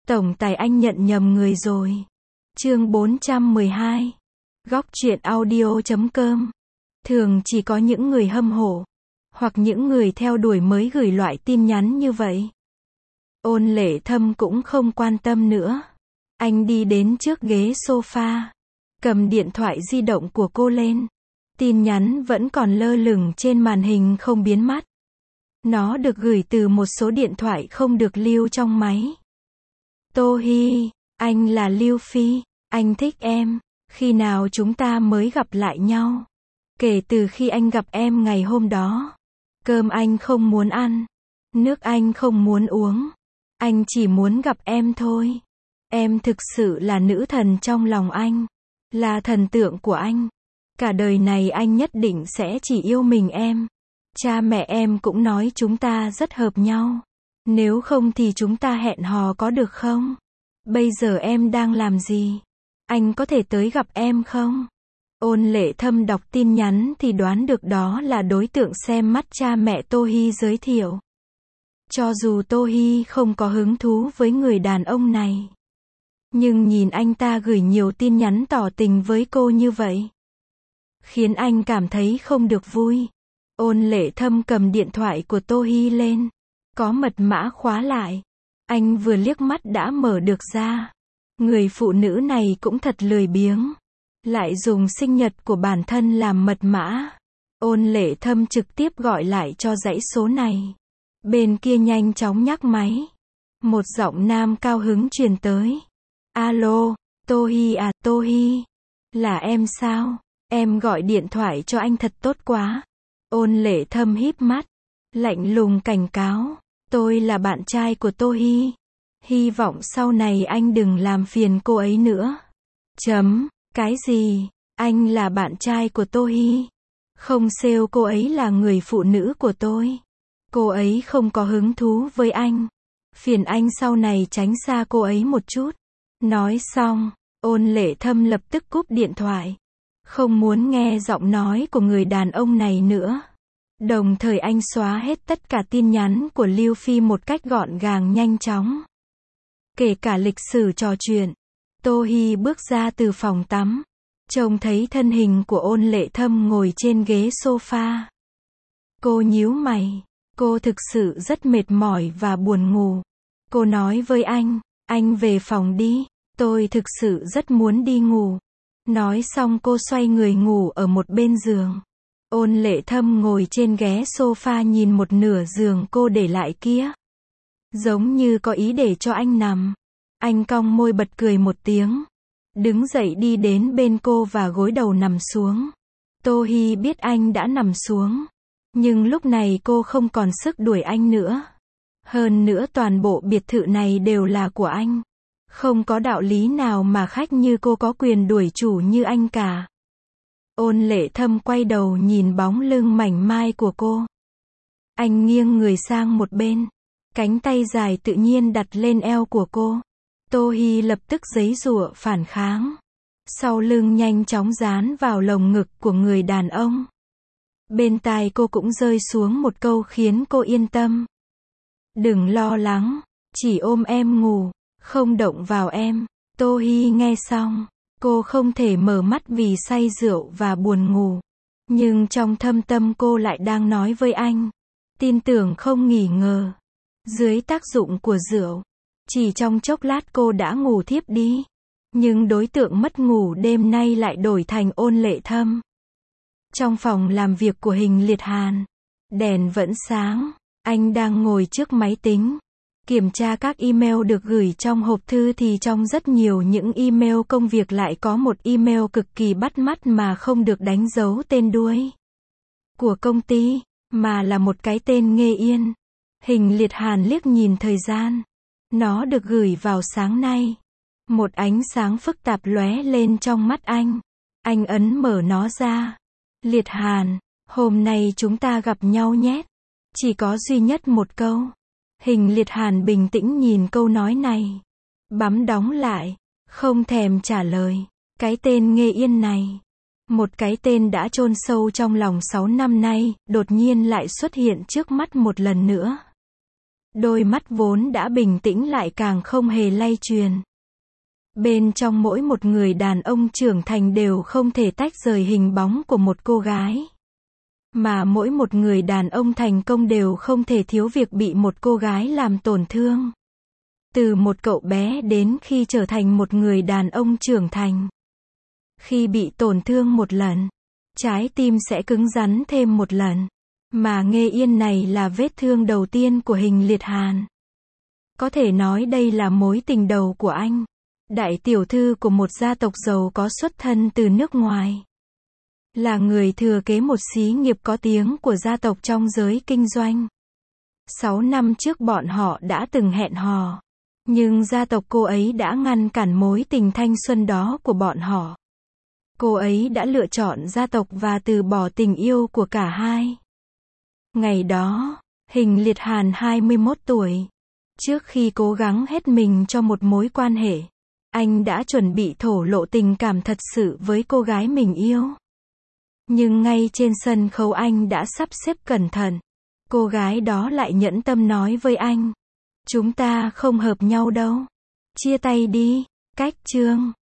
Tổng tài anh nhận nhầm người rồi. Chương 412. Góc truyện audio.com. Thường chỉ có những người hâm mộ, hoặc những người theo đuổi mới gửi loại tin nhắn như vậy. Ôn Lệ Thâm cũng không quan tâm nữa. Anh đi đến trước ghế sofa, cầm điện thoại di động của cô lên. Tin nhắn vẫn còn lơ lửng trên màn hình không biến mất. Nó được gửi từ một số điện thoại không được lưu trong máy. Tô Hi, anh là Lưu Phi, anh thích em. Khi nào chúng ta mới gặp lại nhau? Kể từ khi anh gặp em ngày hôm đó, cơm anh không muốn ăn, nước anh không muốn uống, anh chỉ muốn gặp em thôi. Em thực sự là nữ thần trong lòng anh, là thần tượng của anh. Cả đời này anh nhất định sẽ chỉ yêu mình em. Cha mẹ em cũng nói chúng ta rất hợp nhau. Nếu không thì chúng ta hẹn hò có được không? Bây giờ em đang làm gì? Anh có thể tới gặp em không? Ôn Lệ Thâm đọc tin nhắn thì đoán được đó là đối tượng xem mắt cha mẹ Tô Hi giới thiệu. Cho dù Tô Hi không có hứng thú với người đàn ông này, nhưng nhìn anh ta gửi nhiều tin nhắn tỏ tình với cô như vậy, khiến anh cảm thấy không được vui. Ôn Lệ Thâm cầm điện thoại của Tô Hi lên. Có mật mã khóa lại. Anh vừa liếc mắt đã mở được ra. Người phụ nữ này cũng thật lười biếng. Lại dùng sinh nhật của bản thân làm mật mã. Ôn Lệ Thâm trực tiếp gọi lại cho dãy số này. Bên kia nhanh chóng nhắc máy. Một giọng nam cao hứng truyền tới. Alo, Tô Hi à, Tô Hi. Là em sao? Em gọi điện thoại cho anh thật tốt quá. Ôn Lệ Thâm híp mắt, lạnh lùng cảnh cáo. Tôi là bạn trai của Tô Hi. Hy vọng sau này anh đừng làm phiền cô ấy nữa. Cái gì? Anh là bạn trai của Tô Hi? Không sale cô ấy là người phụ nữ của tôi. Cô ấy không có hứng thú với anh. Phiền anh sau này tránh xa cô ấy một chút. Nói xong, Ôn Lệ Thâm lập tức cúp điện thoại. Không muốn nghe giọng nói của người đàn ông này nữa. Đồng thời anh xóa hết tất cả tin nhắn của Lưu Phi một cách gọn gàng nhanh chóng. Kể cả lịch sử trò chuyện. Tô Hi bước ra từ phòng tắm. Trông thấy thân hình của Ôn Lệ Thâm ngồi trên ghế sofa. Cô nhíu mày. Cô thực sự rất mệt mỏi và buồn ngủ. Cô nói với anh về phòng đi. Tôi thực sự rất muốn đi ngủ. Nói xong cô xoay người ngủ ở một bên giường. Ôn Lệ Thâm ngồi trên ghế sofa nhìn một nửa giường cô để lại kia. Giống như có ý để cho anh nằm. Anh cong môi bật cười một tiếng. Đứng dậy đi đến bên cô và gối đầu nằm xuống. Tô Hi biết anh đã nằm xuống. Nhưng lúc này cô không còn sức đuổi anh nữa. Hơn nữa toàn bộ biệt thự này đều là của anh. Không có đạo lý nào mà khách như cô có quyền đuổi chủ như anh cả. Ôn Lệ Thâm quay đầu nhìn bóng lưng mảnh mai của cô. Anh nghiêng người sang một bên. Cánh tay dài tự nhiên đặt lên eo của cô. Tô Hi lập tức giãy giụa phản kháng. Sau lưng nhanh chóng dán vào lồng ngực của người đàn ông. Bên tai cô cũng rơi xuống một câu khiến cô yên tâm. Đừng lo lắng, chỉ ôm em ngủ, không động vào em. Tô Hi nghe xong, cô không thể mở mắt vì say rượu và buồn ngủ. Nhưng trong thâm tâm cô lại đang nói với anh. Tin tưởng không nghỉ ngờ. Dưới tác dụng của rượu, chỉ trong chốc lát cô đã ngủ thiếp đi. Nhưng đối tượng mất ngủ đêm nay lại đổi thành Ôn Lệ Thâm. Trong phòng làm việc của Hình Liệt Hàn, đèn vẫn sáng. Anh đang ngồi trước máy tính. Kiểm tra các email được gửi trong hộp thư thì trong rất nhiều những email công việc lại có một email cực kỳ bắt mắt mà không được đánh dấu tên đuôi của công ty, mà là một cái tên Nghê Yên. Hình Liệt Hàn liếc nhìn thời gian. Nó được gửi vào sáng nay. Một ánh sáng phức tạp lóe lên trong mắt anh. Anh ấn mở nó ra. Liệt Hàn, hôm nay chúng ta gặp nhau nhé. Chỉ có duy nhất một câu. Hình Liệt Hàn bình tĩnh nhìn câu nói này. Bấm đóng lại. Không thèm trả lời. Cái tên Nghê Yên này. Một cái tên đã chôn sâu trong lòng 6 năm nay, đột nhiên lại xuất hiện trước mắt một lần nữa. Đôi mắt vốn đã bình tĩnh lại càng không hề lay chuyển. Bên trong mỗi một người đàn ông trưởng thành đều không thể tách rời hình bóng của một cô gái. Mà mỗi một người đàn ông thành công đều không thể thiếu việc bị một cô gái làm tổn thương. Từ một cậu bé đến khi trở thành một người đàn ông trưởng thành. Khi bị tổn thương một lần, trái tim sẽ cứng rắn thêm một lần. Mà Nghê Yên này là vết thương đầu tiên của Hình Liệt Hàn. Có thể nói đây là mối tình đầu của anh. Đại tiểu thư của một gia tộc giàu có xuất thân từ nước ngoài. Là người thừa kế một xí nghiệp có tiếng của gia tộc trong giới kinh doanh. 6 năm trước bọn họ đã từng hẹn hò. Nhưng gia tộc cô ấy đã ngăn cản mối tình thanh xuân đó của bọn họ. Cô ấy đã lựa chọn gia tộc và từ bỏ tình yêu của cả hai. Ngày đó, Hình Liệt Hàn 21 tuổi. Trước khi cố gắng hết mình cho một mối quan hệ, anh đã chuẩn bị thổ lộ tình cảm thật sự với cô gái mình yêu. Nhưng ngay trên sân khấu anh đã sắp xếp cẩn thận. Cô gái đó lại nhẫn tâm nói với anh. Chúng ta không hợp nhau đâu. Chia tay đi. Cách chương